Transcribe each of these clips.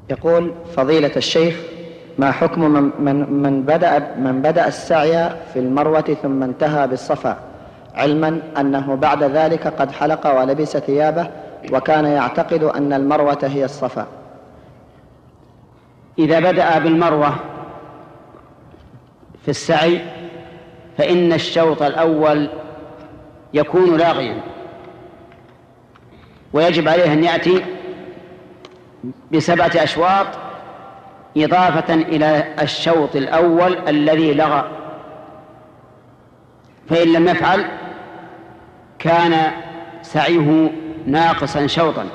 يقول فضيلة الشيخ: ما حكم من بدأ السعي في المروة ثم انتهى بالصفا، علما أنه بعد ذلك قد حلق ولبس ثيابه وكان يعتقد أن المروة هي الصفا؟ إذا بدأ بالمروة في السعي فإن الشوط الأول يكون لاغيا، ويجب عليه أن يأتي ب7 أشواط إضافة إلى الشوط الأول الذي لغى، فإن لم يفعل كان سعيه ناقصا شوطا.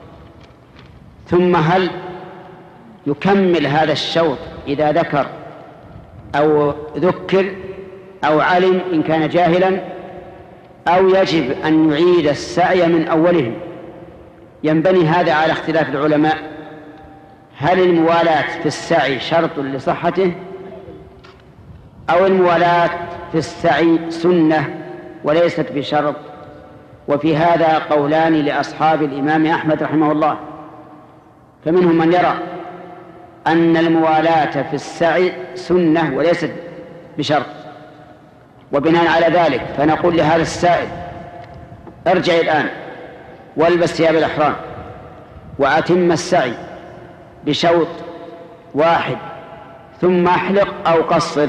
ثم هل يكمل هذا الشوط إذا ذكر أو ذكر أو علم إن كان جاهلا، أو يجب أن يعيد السعي من أوله؟ ينبني هذا على اختلاف العلماء: هل الموالاة في السعي شرط لصحته، أو الموالاة في السعي سنة وليست بشرط؟ وفي هذا قولان لأصحاب الإمام أحمد رحمه الله، فمنهم من يرى أن الموالاة في السعي سنة وليست بشرط. وبناء على ذلك فنقول لهذا السائل: ارجع الآن والبس ثياب الإحرام وأتم السعي بشوط واحد ثم احلق أو قصر.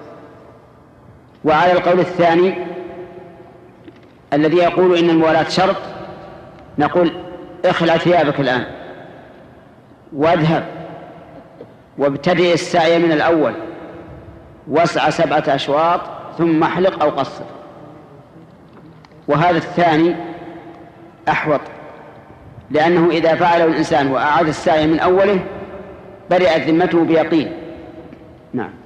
وعلى القول الثاني الذي يقول إن الموالاة شرط، نقول: اخلع ثيابك الآن واذهب وابتدئ السعي من الأول واسع 7 أشواط ثم احلق أو قصر. وهذا الثاني أحوط، لأنه إذا فعله الإنسان وأعاد السعي من أوله برئت ذمته بيقين. نعم.